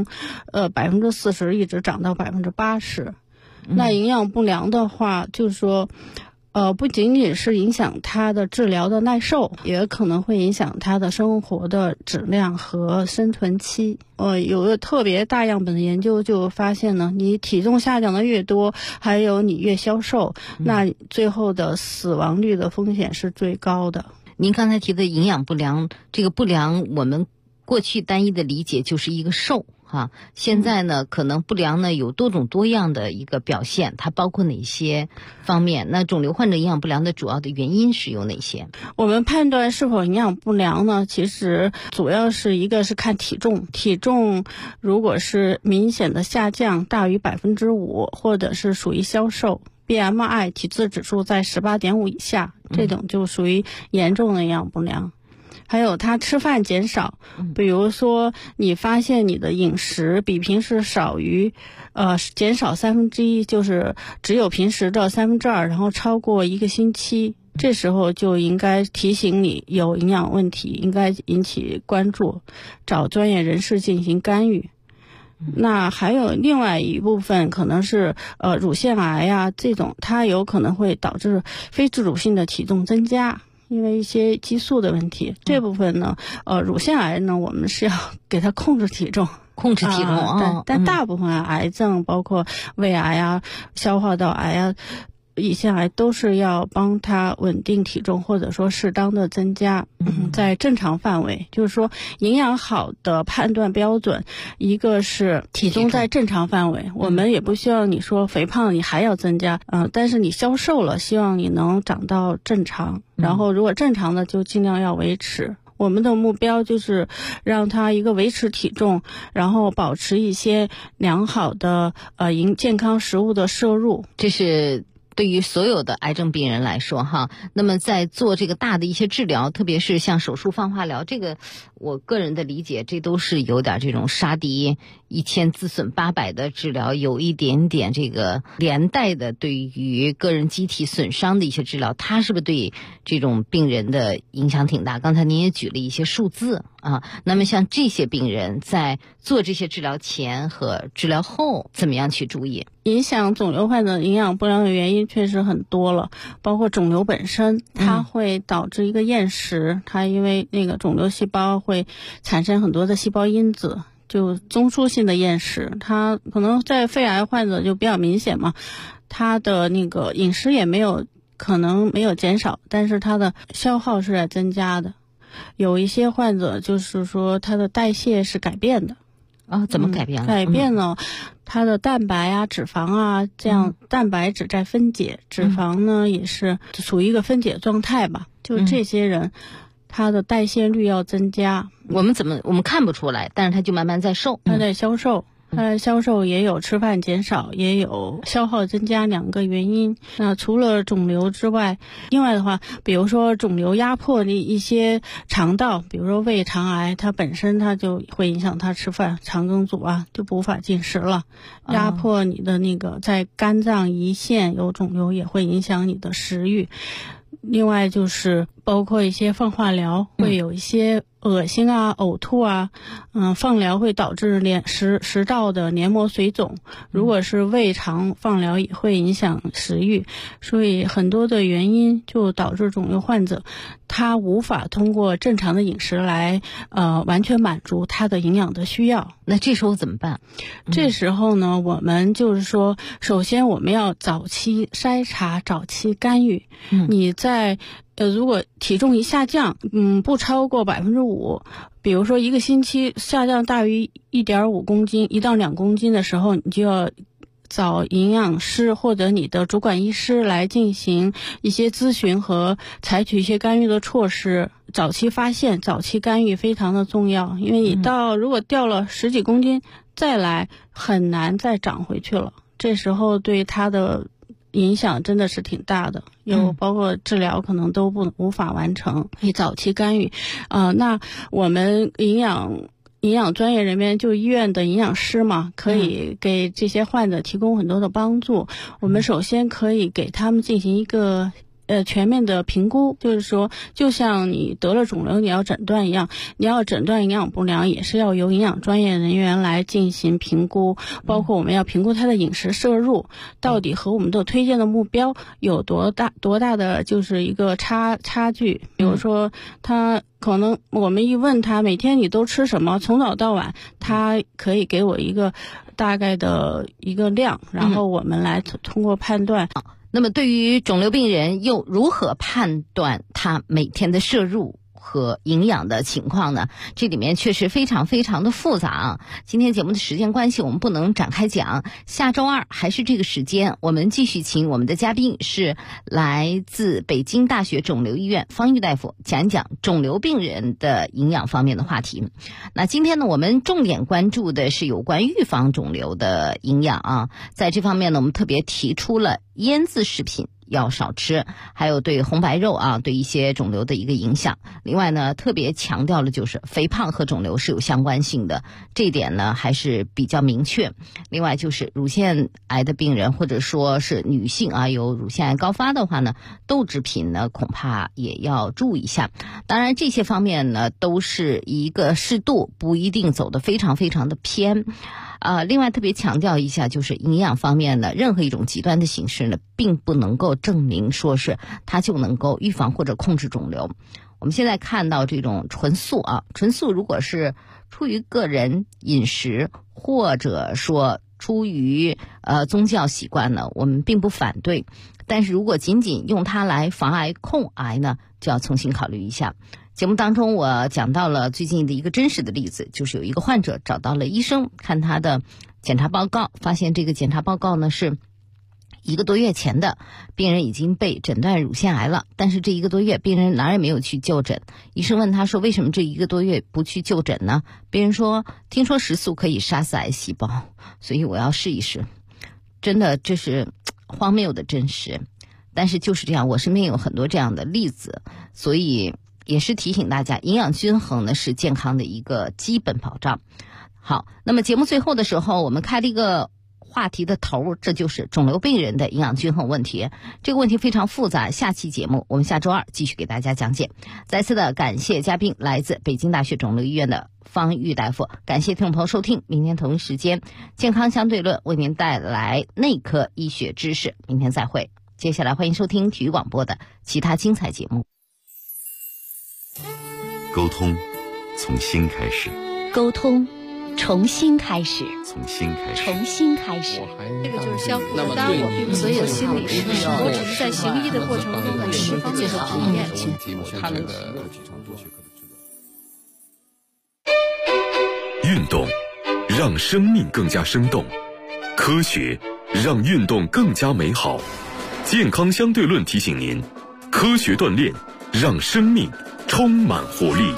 40%一直涨到80%。那营养不良的话，就是说不仅仅是影响他的治疗的耐受，也可能会影响他的生活的质量和生存期。有个特别大样本的研究就发现呢，你体重下降的越多，还有你越消瘦，那最后的死亡率的风险是最高的。 您刚才提的营养不良，这个不良我们过去单一的理解就是一个瘦哈，现在呢，可能不良呢有多种多样的一个表现，它包括哪些方面？那肿瘤患者营养不良的主要的原因是有哪些？ 我们判断是否营养不良呢，其实主要是一个是看体重，体重如果是明显的下降大于5%，或者是属于消瘦。BMI 体质指数在18.5以下，这种就属于严重的营养不良。还有他吃饭减少，比如说你发现你的饮食比平时少于减少1/3，就是只有平时的2/3，然后超过1个星期，这时候就应该提醒你有营养问题，应该引起关注，找专业人士进行干预。那还有另外一部分可能是乳腺癌呀，这种它有可能会导致非自主性的体重增加，因为一些激素的问题。这部分呢乳腺癌呢，我们是要给它控制体重，但大部分癌症包括胃癌啊、消化道癌啊、胰腺癌都是要帮他稳定体重，或者说适当的增加在正常范围。就是说营养好的判断标准，一个是体重在正常范围，我们也不希望你说肥胖你还要增加，但是你消瘦了，希望你能长到正常，然后如果正常的就尽量要维持。我们的目标就是让他一个维持体重，然后保持一些良好的健康食物的摄入。 这是对于所有的癌症病人来说哈，那么在做这个大的一些治疗，特别是像手术放化疗，这个我个人的理解，这都是有点这种杀敌1000自损800的治疗，有一点点这个连带的对于个人机体损伤的一些治疗，它是不是对这种病人的影响挺大？刚才您也举了一些数字啊，那么像这些病人在做这些治疗前和治疗后怎么样去注意？ 影响肿瘤患者营养不良的原因确实很多了，包括肿瘤本身，它会导致一个厌食，它因为那个肿瘤细胞会产生很多的细胞因子，就中枢性的厌食，它可能在肺癌患者就比较明显嘛，它的那个饮食也可能没有减少，但是它的消耗是在增加的。有一些患者就是说他的代谢是改变的。 怎么改变了？ 改变了它的蛋白啊、脂肪啊，这样蛋白质在分解，脂肪呢也是处于一个分解状态吧。就这些人，他的代谢率要增加。 我们看不出来，但是他就慢慢在瘦， 他在消瘦。销售也有吃饭减少，也有消耗增加2个原因。那除了肿瘤之外，另外的话，比如说肿瘤压迫的一些肠道，比如说胃肠癌，它本身它就会影响它吃饭，肠梗阻啊就无法进食了。压迫你的那个在肝脏胰腺有肿瘤，也会影响你的食欲。另外就是包括一些放化疗，会有一些恶心啊、呕吐啊，放疗会导致食道的黏膜水肿，如果是胃肠放疗也会影响食欲，所以很多的原因就导致肿瘤患者他无法通过正常的饮食来完全满足他的营养的需要。 那这时候怎么办？ 这时候呢，我们就是说，首先我们要早期筛查、早期干预。你在如果体重一下降，不超过5%，比如说1个星期下降大于1.5公斤，1到2公斤的时候，你就要找营养师或者你的主管医师来进行一些咨询和采取一些干预的措施。早期发现、早期干预非常的重要，因为你如果掉了10几公斤，再来很难再长回去了。这时候对他的影响真的是挺大的，有包括治疗可能都无法完成。你早期干预，那我们营养专业人员就医院的营养师嘛，可以给这些患者提供很多的帮助。我们首先可以给他们进行一个全面的评估，就是说就像你得了肿瘤你要诊断一样，你要诊断营养不良也是要由营养专业人员来进行评估，包括我们要评估他的饮食摄入到底和我们的推荐的目标有多大的就是一个差距。比如说他可能我们一问他每天你都吃什么，从早到晚，他可以给我一个大概的一个量，然后我们来通过判断。 那么对于肿瘤病人又如何判断他每天的摄入和营养的情况呢？这里面确实非常非常的复杂啊。今天节目的时间关系，我们不能展开讲。下周2还是这个时间，我们继续请我们的嘉宾是来自北京大学肿瘤医院方玉大夫，讲一讲肿瘤病人的营养方面的话题。那今天呢，我们重点关注的是有关预防肿瘤的营养啊。在这方面呢，我们特别提出了腌制食品要少吃，还有对红白肉啊，对一些肿瘤的一个影响。另外呢，特别强调了就是肥胖和肿瘤是有相关性的，这一点呢还是比较明确。另外就是乳腺癌的病人或者说是女性啊，有乳腺癌高发的话呢，豆制品呢恐怕也要注意一下。当然这些方面呢都是一个适度，不一定走得非常非常的偏。另外特别强调一下，就是营养方面呢，任何一种极端的形式呢，并不能够证明说是它就能够预防或者控制肿瘤。我们现在看到这种纯素啊，纯素如果是出于个人饮食或者说出于宗教习惯呢，我们并不反对。但是如果仅仅用它来防癌控癌呢，就要重新考虑一下。节目当中我讲到了最近的一个真实的例子，就是有一个患者找到了医生，看他的检查报告，发现这个检查报告呢是1个多月前的，病人已经被诊断乳腺癌了，但是这1个多月病人哪儿也没有去就诊。医生问他说，为什么这1个多月不去就诊呢？病人说，听说食素可以杀死癌细胞，所以我要试一试。真的这是荒谬的真实，但是就是这样，我身边有很多这样的例子，所以也是提醒大家，营养均衡呢是健康的一个基本保障。好，那么节目最后的时候，我们开了一个话题的头，这就是肿瘤病人的营养均衡问题。这个问题非常复杂，下期节目我们下周2继续给大家讲解。再次的感谢嘉宾，来自北京大学肿瘤医院的方玉大夫。感谢听众朋友收听，明天同一时间健康相对论为您带来内科医学知识，明天再会。接下来欢迎收听体育广播的其他精彩节目。 沟通从心开始， 沟通重新开始， 从心开始， 重新开始。 这个就是相互的搭伙，所以心理师我只是在行医的过程中的释放这种体验。 运动让生命更加生动，科学让运动更加美好。健康相对论提醒您，科学锻炼让生命充满活力。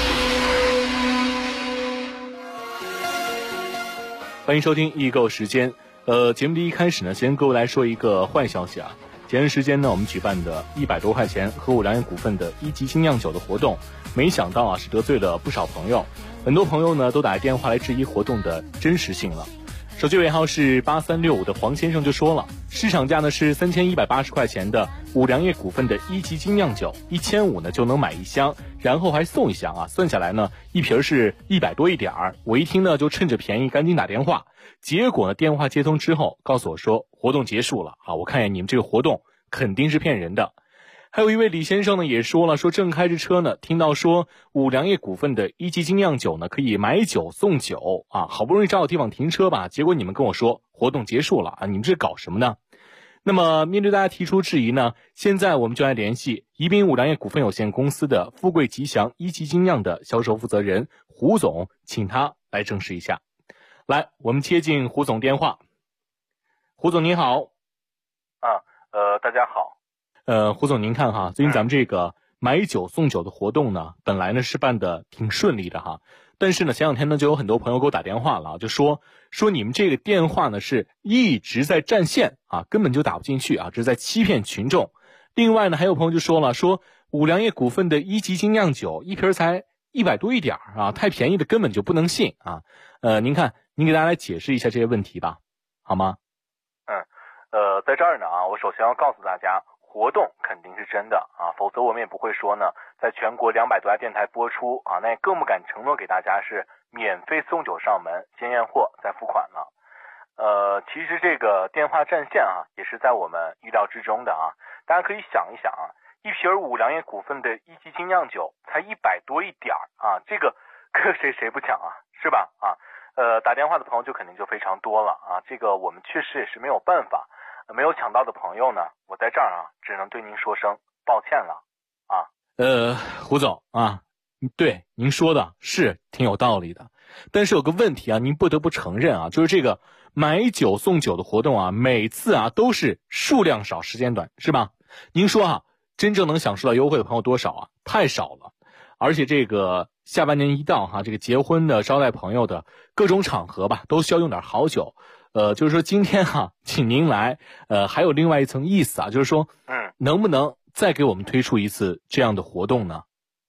欢迎收听易购时间。节目的一开始呢，先各位来说一个坏消息啊。前段时间呢，我们举办的100多块钱和武良业股份的1级精酿酒的活动，没想到啊是得罪了不少朋友，很多朋友呢都打电话来质疑活动的真实性了。手机尾号是8365的黄先生就说了，市场价呢是3180块钱的武良业股份的1级精酿酒，1500呢就能买1箱，然后还送1箱啊，算下来呢一瓶是100多一点儿。我一听呢就趁着便宜赶紧打电话，结果呢电话接通之后告诉我说活动结束了啊，我看见你们这个活动肯定是骗人的。还有一位李先生呢也说了，说正开着车呢，听到说武良业股份的1级精酿酒呢可以买酒送酒啊，好不容易找到地方停车吧，结果你们跟我说活动结束了啊，你们这搞什么呢？那么面对大家提出质疑呢，现在我们就来联系宜宾武良业股份有限公司的富贵吉祥1级精酿的销售负责人胡总，请他来证实一下。来，我们接进胡总电话。胡总您好。 大家好。 胡总您看哈，最近咱们这个买酒送酒的活动呢，本来呢是办的挺顺利的哈，但是呢前两天呢就有很多朋友给我打电话了，就说你们这个电话呢是一直在占线啊，根本就打不进去啊，这是在欺骗群众。另外呢还有朋友就说了，说武良业股份的1级精酿酒一瓶才100多一点啊，太便宜的根本就不能信啊。您看您给大家来解释一下这些问题吧，好吗？ 在这儿呢啊，我首先要告诉大家，活动肯定是真的啊，否则我们也不会说呢，在全国200多家电台播出啊，那也更不敢承诺给大家是免费送酒上门，先验货再付款了。其实这个电话占线啊，也是在我们预料之中的啊。大家可以想一想啊，一瓶武良业股份的1级精酿酒才100多一点啊，这个谁不抢啊，是吧？啊，打电话的朋友就肯定就非常多了啊，这个我们确实也是没有办法。没有抢到的朋友呢，我在这儿啊，只能对您说声抱歉了啊。 胡总啊，对您说的是挺有道理的，但是有个问题啊，您不得不承认啊，就是这个买酒送酒的活动啊，每次啊都是数量少时间短，是吧？您说啊，真正能享受到优惠的朋友多少啊？太少了。而且这个下半年一到哈，这个结婚的、招待朋友的各种场合吧，都需要用点好酒。就是说今天哈，请您来，还有另外一层意思啊，就是说，能不能再给我们推出一次这样的活动呢？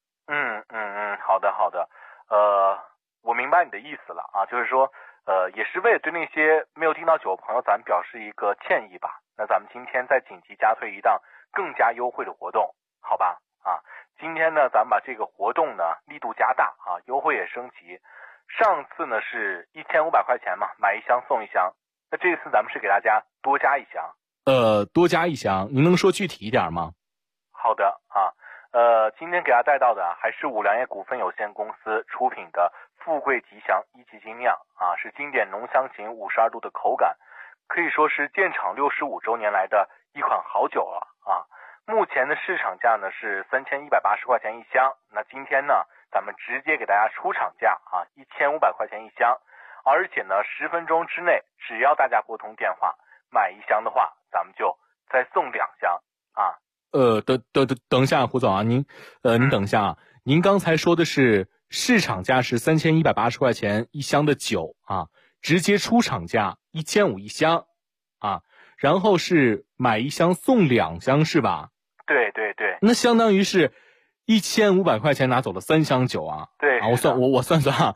好的，我明白你的意思了啊，就是说，也是为了对那些没有订到酒的朋友，咱们表示一个歉意吧。那咱们今天再紧急加推一档更加优惠的活动，好吧？啊，今天呢，咱们把这个活动呢力度加大啊，优惠也升级。上次呢是1500块钱嘛，买1箱送1箱。那这次咱们是给大家多加1箱。 多加1箱，您能说具体一点吗？ 好的啊，今天给大家带到的还是武良业股份有限公司出品的富贵吉祥1级精酿啊，是经典浓香型52度的口感，可以说是建厂65周年来的一款好酒了啊。目前的市场价呢是3180块钱1箱，那今天呢咱们直接给大家出厂价啊，1500块钱1箱，而且呢10分钟之内，只要大家拨通电话买1箱的话，咱们就再送2箱啊。 等一下，胡总啊，您等一下啊，您刚才说的是市场价是3180块钱1箱的酒啊，直接出厂价1500 1箱啊， 然后是买1箱送2箱是吧？ 对对对。 那相当于是1500块钱拿走了3箱酒啊。 对。 我算算哈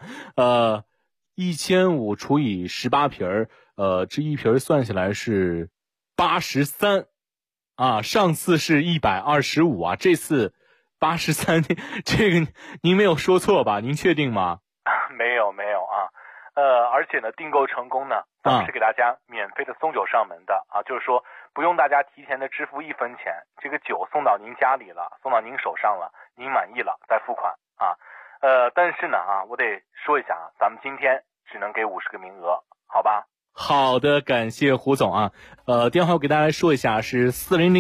，1500除以18瓶这一瓶算下来是83啊，上次是125啊，这次83，这个您没有说错吧？您确定吗？ 没有啊，而且呢，订购成功呢，咱们是给大家免费的送酒上门的啊，就是说不用大家提前的支付1分钱，这个酒送到您家里了，送到您手上了，您满意了再付款啊。但是呢我得说一下啊，咱们今天只能给50个名额，好吧？ 好的，感谢胡总啊。电话我给大家说一下是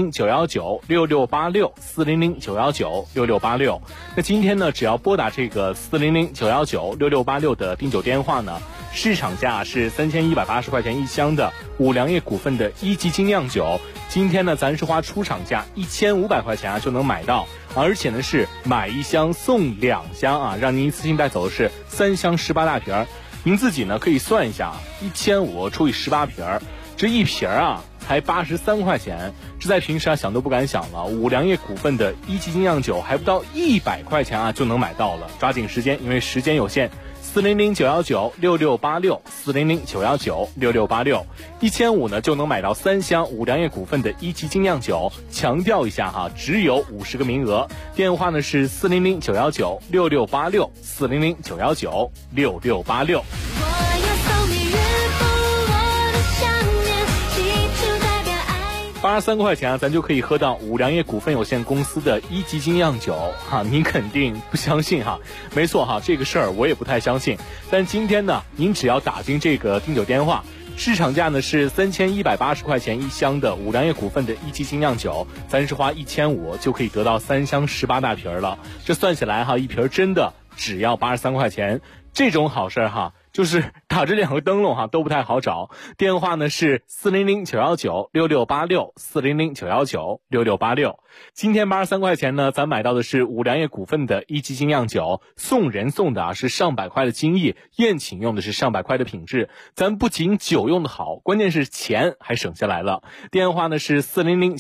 400-919-6686，400-919-6686。那今天呢，只要拨打这个400-919-6686的订酒电话呢，市场价是3180块钱1箱的五粮液股份的1级精酿酒。今天呢，咱是花出厂价1500块钱就能买到，而且呢是买1箱送2箱啊，让您一次性带走的是3箱18大瓶。您自己呢可以算一下，1500除以18瓶，这一瓶才83块钱，这在平时想都不敢想了。五粮液股份的1级精酿酒还不到100块钱就能买到了，抓紧时间，因为时间有限。400-919-6686，400-919-6686，1500呢就能买到3箱五粮液股份的1级精酿酒。强调一下只有50个名额。电话呢是400-919-6686，400-919-6686。83块钱咱就可以喝到五粮液股份有限公司的1级精酿酒您肯定不相信没错这个事儿我也不太相信。但今天呢，您只要打进这个订酒电话，市场价呢是3180块钱1箱的五粮液股份的1级精酿酒，咱是花1500就可以得到3箱18大瓶了。这算起来一瓶真的只要83块钱，这种好事就是打这2个灯笼都不太好找。电话呢是400-919-6686，400-919-6686。今天83块钱呢，咱买到的是五粮液股份的1级精酿酒，送人送的是上百块的精益，宴请用的是上百块的品质。咱不仅酒用的好，关键是钱还省下来了。电话呢是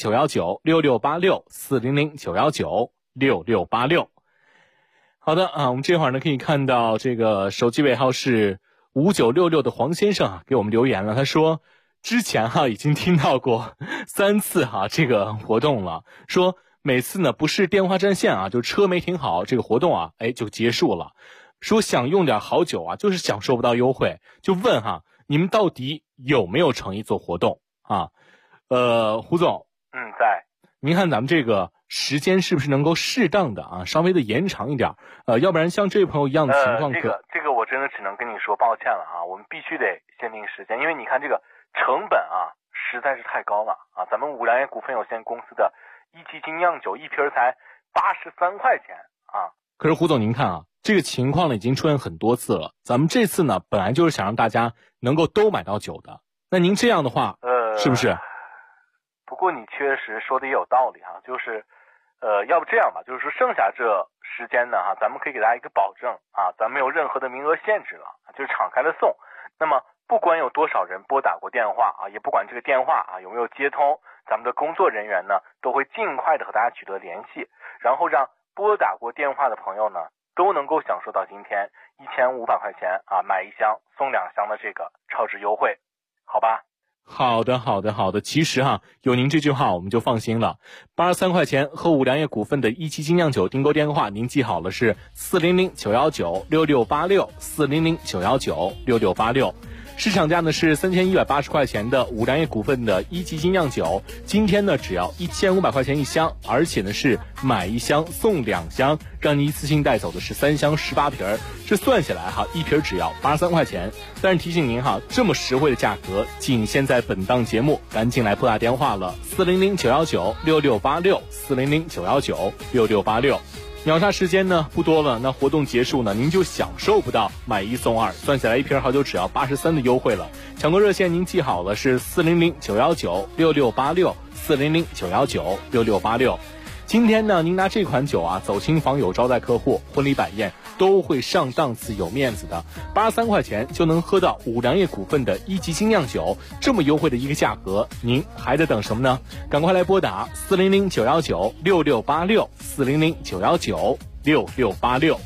400-919-6686，400-919-6686。好的我们这会儿呢可以看到这个手机尾号是5966的黄先生给我们留言了，他说之前已经听到过3次这个活动了，说每次呢不是电话占线就车没停好，这个活动就结束了。说想用点好酒就是享受不到优惠，就问你们到底有没有诚意做活动胡总在。 您看咱们这个时间是不是能够适当的稍微的延长一点要不然像这位朋友一样的情况这个我真的只能跟你说抱歉了我们必须得限定时间，因为你看这个成本实在是太高了咱们五粮液股份有限公司的1级精酿酒一瓶才83块钱可是胡总您看这个情况呢已经出现很多次了，咱们这次呢本来就是想让大家能够都买到酒的，那您这样的话是不是？ 不过你确实说的也有道理就是要不这样吧，就是说剩下这时间呢咱们可以给大家一个保证咱没有任何的名额限制了，就是敞开的送。那么不管有多少人拨打过电话也不管这个电话有没有接通，咱们的工作人员呢都会尽快的和大家取得联系，然后让拨打过电话的朋友呢都能够享受到今天1500块钱买1箱送2箱的这个超值优惠，好吧？ 好的。其实有您这句话我们就放心了。83块钱和五粮液股份的1级精酿酒订购电话您记好了，是400-919-6686，400-919-6686。市场价呢是3180块钱的五粮液股份的1级精酿酒，今天呢只要1500块钱1箱，而且呢是买1箱送2箱，让你一次性带走的是3箱18瓶，这算下来一瓶只要83块钱。但是提醒您这么实惠的价格仅限在本档节目，赶紧来拨打电话了，400-919-6686，400-919-6686。秒杀时间呢不多了，那活动结束呢您就享受不到买1送2，算下来一瓶好酒只要83的优惠了。抢购热线您记好了，是400-919-6686，400-919-6686。 今天呢，您拿这款酒啊走亲访友、招待客户、婚礼摆宴都会上档次、有面子的。83块钱就能喝到五粮液股份的1级精酿酒，这么优惠的一个价格，您还在等什么呢？赶快来拨打400-919-6686，400-919-6686。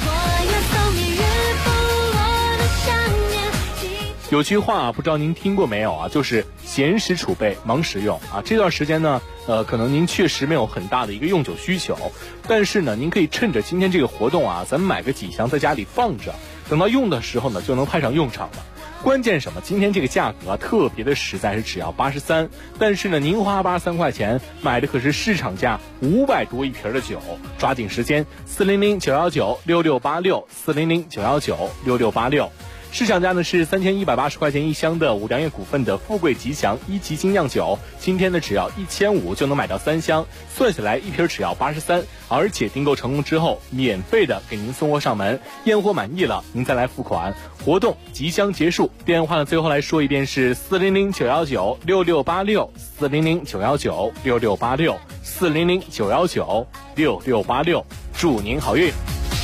有句话不知道您听过没有啊，就是闲时储备，忙时用啊。这段时间呢，可能您确实没有很大的一个用酒需求，但是呢，您可以趁着今天这个活动啊，咱们买个几箱在家里放着，等到用的时候呢，就能派上用场了。关键什么？今天这个价格啊，特别的实在，是只要83，但是呢，您花83块钱买的可是市场价500多一瓶的酒，抓紧时间，400-919-6686，400-919-6686。市场价呢是3180块钱一箱的五粮液股份的富贵吉祥1级精酿酒，今天呢只要1500就能买到3箱，算下来一瓶只要83，而且订购成功之后免费的给您送货上门，验货满意了您再来付款。活动即将结束，电话呢最后来说一遍是400-919-6686，400-919-6686，400-919-6686，祝您好运。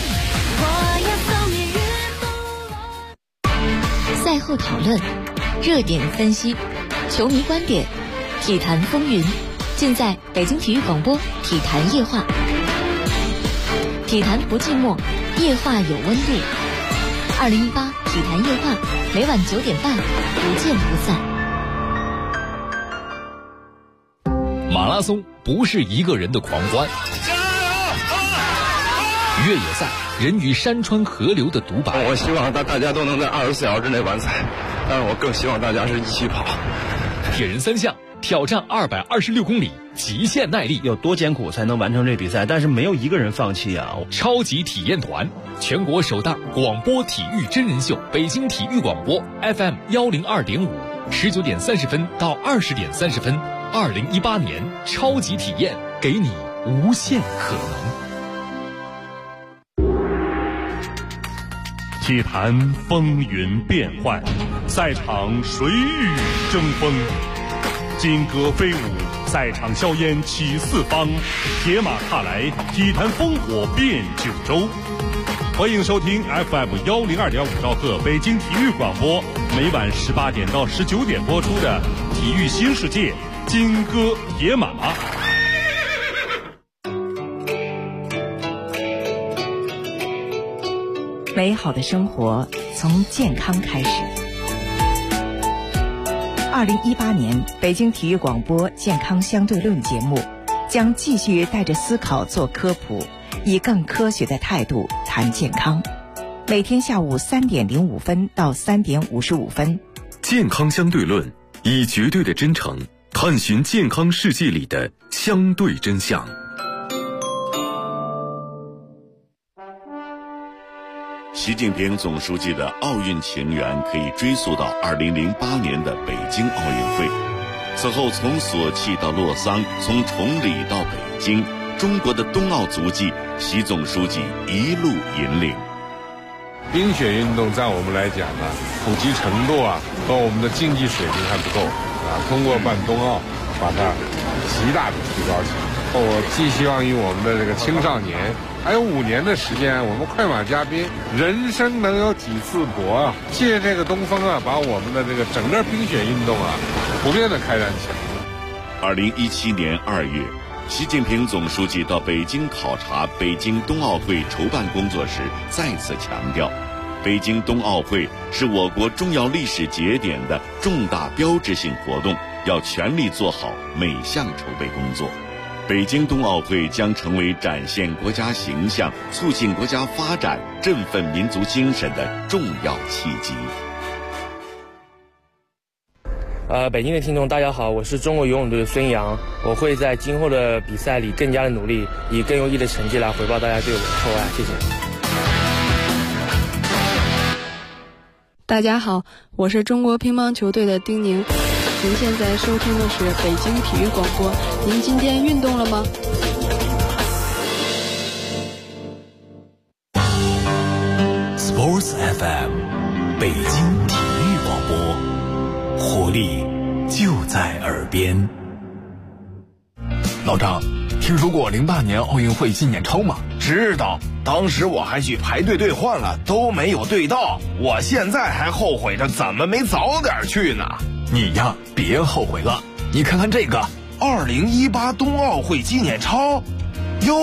赛后讨论，热点分析，球迷观点，体坛风云，尽在北京体育广播体坛夜话。体坛不寂寞，夜话有温度。2018体坛夜话，每晚9点半，不见不散。 马拉松不是一个人的狂欢，越野赛人与山川河流的独白。 我希望大家都能在24小时之内完赛，但是我更希望大家是一起跑。 铁人3项挑战226公里，极限耐力， 有多艰苦才能完成这比赛？但是没有一个人放弃啊！ 超级体验团，全国首档广播体育真人秀，北京体育广播 FM 102.5，19点30分到20点30分，2018年超级体验，给你无限可能。 体坛风云变幻，赛场谁与争锋？金戈飞舞，赛场硝烟起四方，铁马踏来，体坛烽火遍九州。欢迎收听 FM 102.5兆赫北京体育广播，每晚18点到19点播出的《体育新世界》金戈铁马。 美好的生活从健康开始。2018年北京体育广播健康相对论节目将继续带着思考做科普，以更科学的态度谈健康。每天下午3点05分到3点55分。 健康相对论，以绝对的真诚探寻健康世界里的相对真相。 习近平总书记的奥运情缘可以追溯到2008年的北京奥运会。此后从索契到洛桑，从崇礼到北京，中国的冬奥足迹，习总书记一路引领。 冰雪运动在我们来讲呢，普及程度和我们的竞技水平还不够通过办冬奥把它极大的提高起来。我寄希望于我们的这个青少年，还有5年的时间，我们快马加鞭，人生能有几次搏借这个东风把我们的这个整个冰雪运动普遍的开展起来。 2017年2月，习近平总书记到北京考察北京冬奥会筹办工作时，再次强调，北京冬奥会是我国重要历史节点的重大标志性活动，要全力做好每项筹备工作。北京冬奥会将成为展现国家形象、促进国家发展、振奋民族精神的重要契机。 北京的听众大家好，我是中国游泳队的孙杨，我会在今后的比赛里更加的努力，以更优异的成绩来回报大家对我的厚爱，谢谢。 大家好，我是中国乒乓球队的丁宁。您现在收听的是北京体育广播，您今天运动了吗 ？Sports FM， 北京体育广播，活力就在耳边。老张，听听说过08年奥运会纪念钞吗？ 知道，当时我还去排队兑换了，都没有兑到。我现在还后悔着怎么没早点去呢。 你呀，别后悔了，你看看这个 2018冬奥会纪念钞，